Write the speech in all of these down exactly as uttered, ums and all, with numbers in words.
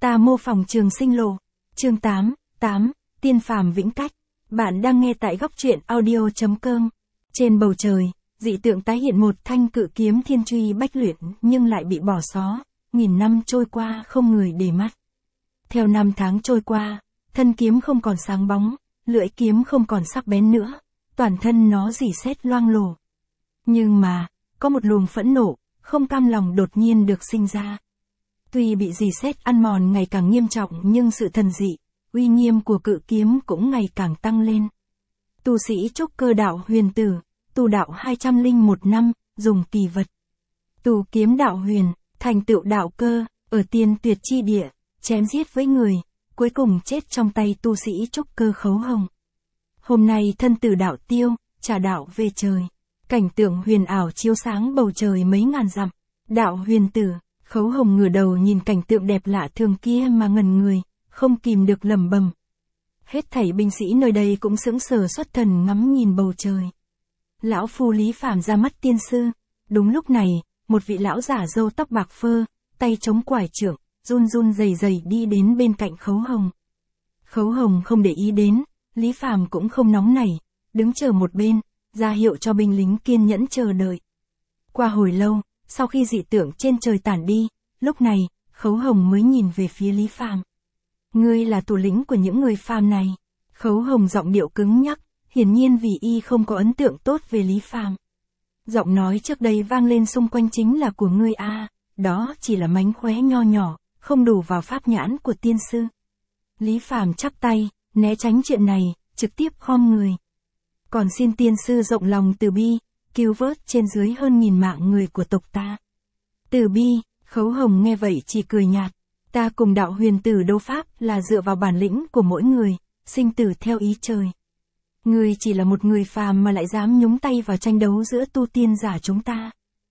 Ta mô phỏng trường sinh lộ. Chương tám, tám, tiên phàm vĩnh cách. Bạn đang nghe tại góc truyện audio.com. Trên bầu trời, dị tượng tái hiện một thanh cự kiếm thiên truy bách luyện nhưng lại bị bỏ xó, nghìn năm trôi qua không người để mắt. Theo năm tháng trôi qua, thân kiếm không còn sáng bóng, lưỡi kiếm không còn sắc bén nữa, toàn thân nó rỉ sét loang lổ. Nhưng mà, có một luồng phẫn nộ, không cam lòng đột nhiên được sinh ra. Tuy bị rỉ sét ăn mòn ngày càng nghiêm trọng nhưng sự thần dị, uy nghiêm của cự kiếm cũng ngày càng tăng lên. Tu sĩ trúc cơ đạo huyền tử, tu đạo hai trăm lẻ một năm, dùng kỳ vật. Tu kiếm đạo huyền, thành tựu đạo cơ, ở tiên tuyệt chi địa, chém giết với người, cuối cùng chết trong tay tu sĩ trúc cơ Khấu Hồng. Hôm nay thân tử đạo tiêu, trả đạo về trời. Cảnh tượng huyền ảo chiếu sáng bầu trời mấy ngàn dặm. Đạo huyền tử, Khấu Hồng ngửa đầu nhìn cảnh tượng đẹp lạ thường kia mà ngẩn người, không kìm được lẩm bẩm. Hết thảy binh sĩ nơi đây cũng sững sờ xuất thần ngắm nhìn bầu trời. Lão phu Lý Phàm ra mắt tiên sư. Đúng lúc này, một vị lão giả râu tóc bạc phơ, tay chống quải trượng, run run rẩy rẩy đi đến bên cạnh Khấu Hồng. Khấu Hồng không để ý đến, Lý Phàm cũng không nóng nảy, đứng chờ một bên, ra hiệu cho binh lính kiên nhẫn chờ đợi. Qua hồi lâu, sau khi dị tượng trên trời tản đi, lúc này, Khấu Hồng mới nhìn về phía Lý Phàm. Ngươi là thủ lĩnh của những người phàm này. Khấu Hồng giọng điệu cứng nhắc, hiển nhiên vì y không có ấn tượng tốt về Lý Phàm. Giọng nói trước đây vang lên xung quanh chính là của ngươi a, à, đó chỉ là mánh khóe nho nhỏ, không đủ vào pháp nhãn của tiên sư. Lý Phàm chắp tay, né tránh chuyện này, trực tiếp khom người. Còn xin tiên sư rộng lòng từ bi, cứu vớt trên dưới hơn nghìn mạng người của tộc ta. Từ bi, Khấu Hồng nghe vậy chỉ cười nhạt. Ta cùng đạo huyền tử đấu pháp là dựa vào bản lĩnh của mỗi người, sinh tử theo ý trời. Ngươi chỉ là một người phàm mà lại dám nhúng tay vào tranh đấu giữa tu tiên giả chúng ta.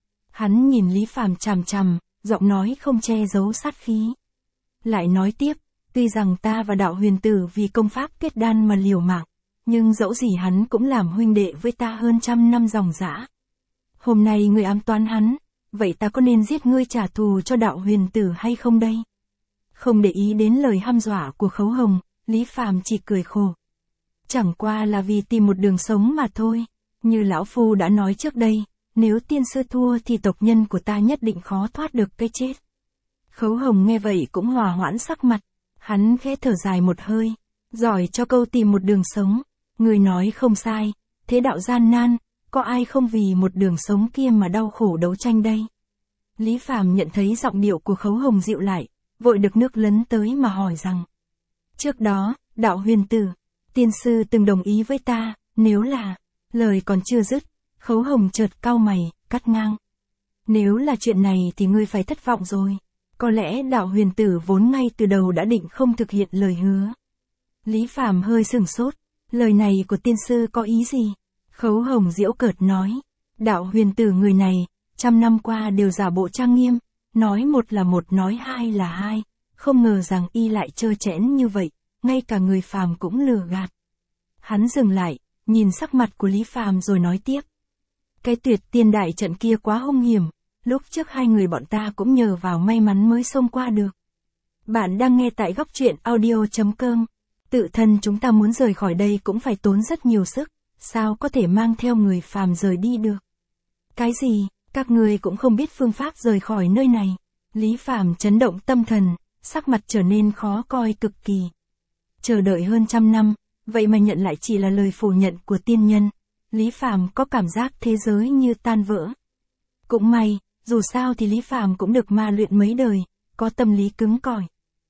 Hắn nhìn Lý Phàm chằm chằm, giọng nói không che giấu sát khí. Lại nói tiếp, tuy rằng ta và đạo huyền tử vì công pháp kết đan mà liều mạng, nhưng dẫu gì hắn cũng làm huynh đệ với ta hơn trăm năm dòng dã. Hôm nay ngươi ám toán hắn, vậy ta có nên giết ngươi trả thù cho đạo huyền tử hay không đây? Không để ý đến lời hăm dọa của Khấu Hồng, Lý Phàm chỉ cười khổ. Chẳng qua là vì tìm một đường sống mà thôi, như lão phu đã nói trước đây, nếu tiên sư thua thì tộc nhân của ta nhất định khó thoát được cái chết. Khấu Hồng nghe vậy cũng hòa hoãn sắc mặt, hắn khẽ thở dài một hơi, giỏi cho câu tìm một đường sống, người nói không sai, thế đạo gian nan, có ai không vì một đường sống kia mà đau khổ đấu tranh đây? Lý Phàm nhận thấy giọng điệu của Khấu Hồng dịu lại, vội được nước lấn tới mà hỏi rằng. Trước đó, đạo huyền tử, tiên sư từng đồng ý với ta, nếu là, lời còn chưa dứt, Khấu Hồng chợt cau mày, cắt ngang. Nếu là chuyện này thì ngươi phải thất vọng rồi, có lẽ đạo huyền tử vốn ngay từ đầu đã định không thực hiện lời hứa. Lý Phàm hơi sửng sốt, lời này của tiên sư có ý gì? Khấu Hồng giễu cợt nói, đạo huyền tử người này, trăm năm qua đều giả bộ trang nghiêm. Nói một là một nói hai là hai, không ngờ rằng y lại trơ trẽn như vậy, ngay cả người phàm cũng lừa gạt. Hắn dừng lại, nhìn sắc mặt của Lý Phàm rồi nói tiếp. Cái tuyệt tiên đại trận kia quá hung hiểm, lúc trước hai người bọn ta cũng nhờ vào may mắn mới xông qua được. Bạn đang nghe tại góc truyện audio.com. Tự thân chúng ta muốn rời khỏi đây cũng phải tốn rất nhiều sức, sao có thể mang theo người phàm rời đi được? Cái gì? Các người cũng không biết phương pháp rời khỏi nơi này. Lý Phàm chấn động tâm thần, sắc mặt trở nên khó coi cực kỳ. Chờ đợi hơn trăm năm, vậy mà nhận lại chỉ là lời phủ nhận của tiên nhân. Lý Phàm có cảm giác thế giới như tan vỡ. Cũng may, dù sao thì Lý Phàm cũng được ma luyện mấy đời, có tâm lý cứng cỏi.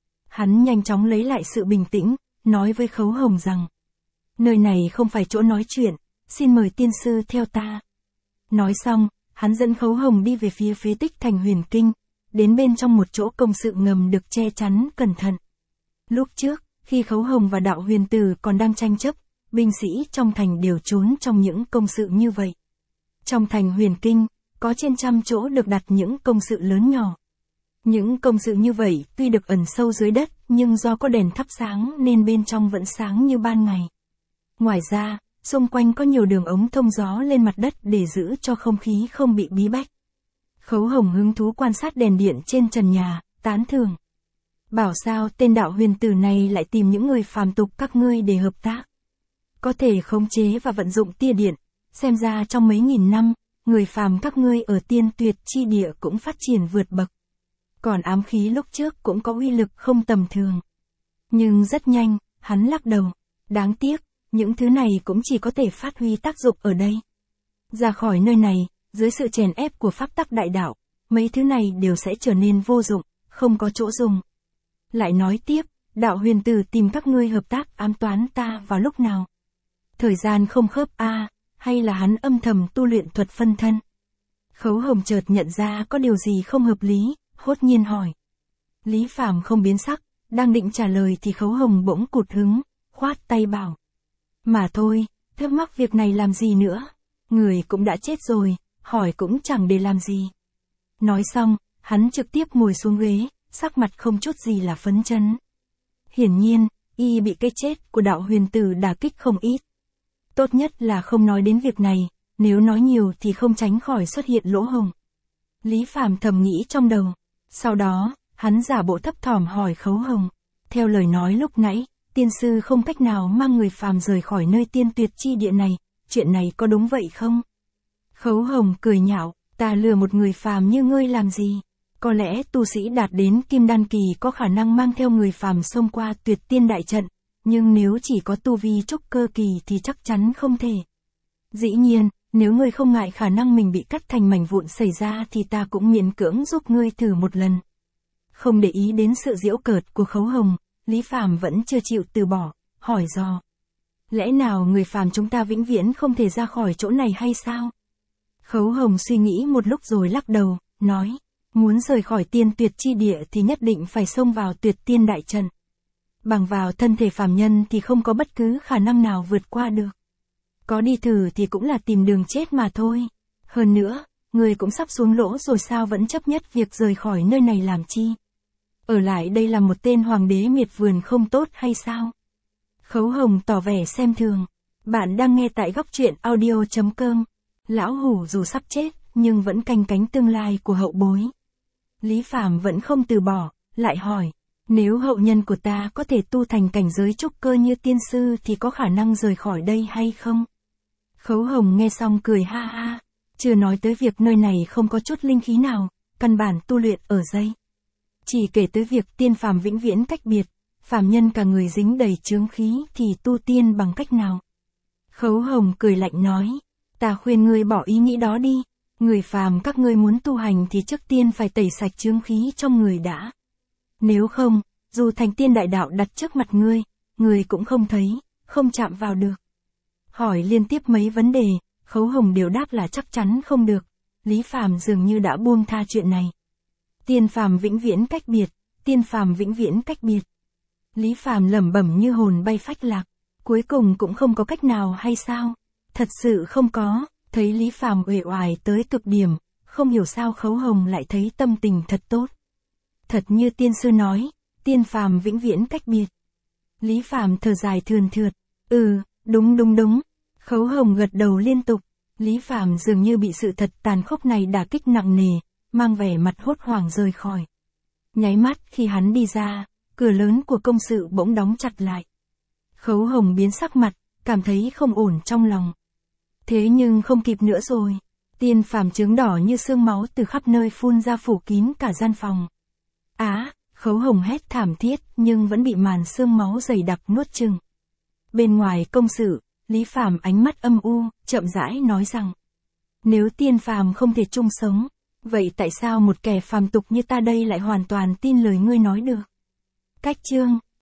Hắn nhanh chóng lấy lại sự bình tĩnh, nói với Khấu Hồng rằng. Nơi này không phải chỗ nói chuyện, xin mời tiên sư theo ta. Nói xong, hắn dẫn Khấu Hồng đi về phía phế tích thành Huyền Kinh, đến bên trong một chỗ công sự ngầm được che chắn cẩn thận. Lúc trước, khi Khấu Hồng và đạo huyền tử còn đang tranh chấp, binh sĩ trong thành đều trốn trong những công sự như vậy. Trong thành Huyền Kinh, có trên trăm chỗ được đặt những công sự lớn nhỏ. Những công sự như vậy tuy được ẩn sâu dưới đất, nhưng do có đèn thắp sáng nên bên trong vẫn sáng như ban ngày. Ngoài ra, xung quanh có nhiều đường ống thông gió lên mặt đất để giữ cho không khí không bị bí bách. Khấu Hồng hứng thú quan sát đèn điện trên trần nhà, tán thưởng. Bảo sao tên đạo huyền tử này lại tìm những người phàm tục các ngươi để hợp tác. Có thể khống chế và vận dụng tia điện, xem ra trong mấy nghìn năm, người phàm các ngươi ở tiên tuyệt chi địa cũng phát triển vượt bậc. Còn ám khí lúc trước cũng có uy lực không tầm thường. Nhưng rất nhanh, hắn lắc đầu. Đáng tiếc, những thứ này cũng chỉ có thể phát huy tác dụng ở đây. Ra khỏi nơi này, dưới sự chèn ép của pháp tắc đại đạo, mấy thứ này đều sẽ trở nên vô dụng, không có chỗ dùng. Lại nói tiếp, đạo huyền tử tìm các ngươi hợp tác ám toán ta vào lúc nào? Thời gian không khớp a à, hay là hắn âm thầm tu luyện thuật phân thân? Khấu Hồng chợt nhận ra có điều gì không hợp lý, hốt nhiên hỏi. Lý Phàm không biến sắc, đang định trả lời thì Khấu Hồng bỗng cụt hứng, khoát tay bảo. Mà thôi, thắc mắc việc này làm gì nữa, người cũng đã chết rồi, hỏi cũng chẳng để làm gì. Nói xong, hắn trực tiếp ngồi xuống ghế, sắc mặt không chút gì là phấn chấn. Hiển nhiên, y bị cái chết của đạo huyền tử đả kích không ít. Tốt nhất là không nói đến việc này, nếu nói nhiều thì không tránh khỏi xuất hiện lỗ hổng. Lý Phàm thầm nghĩ trong đầu. Sau đó, hắn giả bộ thấp thỏm hỏi Khấu Hồng. Theo lời nói lúc nãy, tiên sư không cách nào mang người phàm rời khỏi nơi tiên tuyệt chi địa này, chuyện này có đúng vậy không? Khấu Hồng cười nhạo, ta lừa một người phàm như ngươi làm gì? Có lẽ tu sĩ đạt đến kim đan kỳ có khả năng mang theo người phàm xông qua tuyệt tiên đại trận, nhưng nếu chỉ có tu vi trúc cơ kỳ thì chắc chắn không thể. Dĩ nhiên, nếu ngươi không ngại khả năng mình bị cắt thành mảnh vụn xảy ra thì ta cũng miễn cưỡng giúp ngươi thử một lần. Không để ý đến sự giễu cợt của Khấu Hồng, Lý Phàm vẫn chưa chịu từ bỏ, hỏi dò. Lẽ nào người phàm chúng ta vĩnh viễn không thể ra khỏi chỗ này hay sao? Khấu Hồng suy nghĩ một lúc rồi lắc đầu, nói. Muốn rời khỏi tiên tuyệt chi địa thì nhất định phải xông vào tuyệt tiên đại trận. Bằng vào thân thể phàm nhân thì không có bất cứ khả năng nào vượt qua được. Có đi thử thì cũng là tìm đường chết mà thôi. Hơn nữa, người cũng sắp xuống lỗ rồi sao vẫn chấp nhất việc rời khỏi nơi này làm chi? Ở lại đây là một tên hoàng đế miệt vườn không tốt hay sao? Khấu Hồng tỏ vẻ xem thường. Bạn đang nghe tại góc truyện audio chấm com. Lão hủ dù sắp chết, nhưng vẫn canh cánh tương lai của hậu bối. Lý Phàm vẫn không từ bỏ, lại hỏi. Nếu hậu nhân của ta có thể tu thành cảnh giới trúc cơ như tiên sư thì có khả năng rời khỏi đây hay không? Khấu Hồng nghe xong cười ha ha. Chưa nói tới việc nơi này không có chút linh khí nào, căn bản tu luyện ở dây. Chỉ kể tới việc tiên phàm vĩnh viễn cách biệt, phàm nhân cả người dính đầy chướng khí thì tu tiên bằng cách nào? Khấu Hồng cười lạnh nói. Ta khuyên ngươi bỏ ý nghĩ đó đi. Người phàm các ngươi muốn tu hành thì trước tiên phải tẩy sạch chướng khí trong người đã. Nếu không, dù thành tiên đại đạo đặt trước mặt ngươi, ngươi cũng không thấy, không chạm vào được. Hỏi liên tiếp mấy vấn đề, Khấu Hồng đều đáp là chắc chắn không được. Lý Phàm dường như đã buông tha chuyện này. Tiên phàm vĩnh viễn cách biệt, tiên phàm vĩnh viễn cách biệt. Lý Phàm lẩm bẩm như hồn bay phách lạc, cuối cùng cũng không có cách nào hay sao? Thật sự không có. Thấy Lý Phàm uể oải tới cực điểm, không hiểu sao Khấu Hồng lại thấy tâm tình thật tốt. Thật như tiên sư nói, tiên phàm vĩnh viễn cách biệt. Lý Phàm thở dài thườn thượt, ừ, đúng đúng đúng. Khấu Hồng gật đầu liên tục. Lý Phàm dường như bị sự thật tàn khốc này đả kích nặng nề, mang vẻ mặt hốt hoảng rời khỏi. Nháy mắt khi hắn đi ra, cửa lớn của công sự bỗng đóng chặt lại. Khấu Hồng biến sắc mặt, cảm thấy không ổn trong lòng. Thế nhưng không kịp nữa rồi. Tiên phàm trướng đỏ như sương máu từ khắp nơi phun ra phủ kín cả gian phòng. Á, Khấu Hồng hét thảm thiết nhưng vẫn bị màn sương máu dày đặc nuốt chửng. Bên ngoài công sự, Lý Phàm ánh mắt âm u, chậm rãi nói rằng. Nếu tiên phàm không thể chung sống, vậy tại sao một kẻ phàm tục như ta đây lại hoàn toàn tin lời ngươi nói được? Cách chương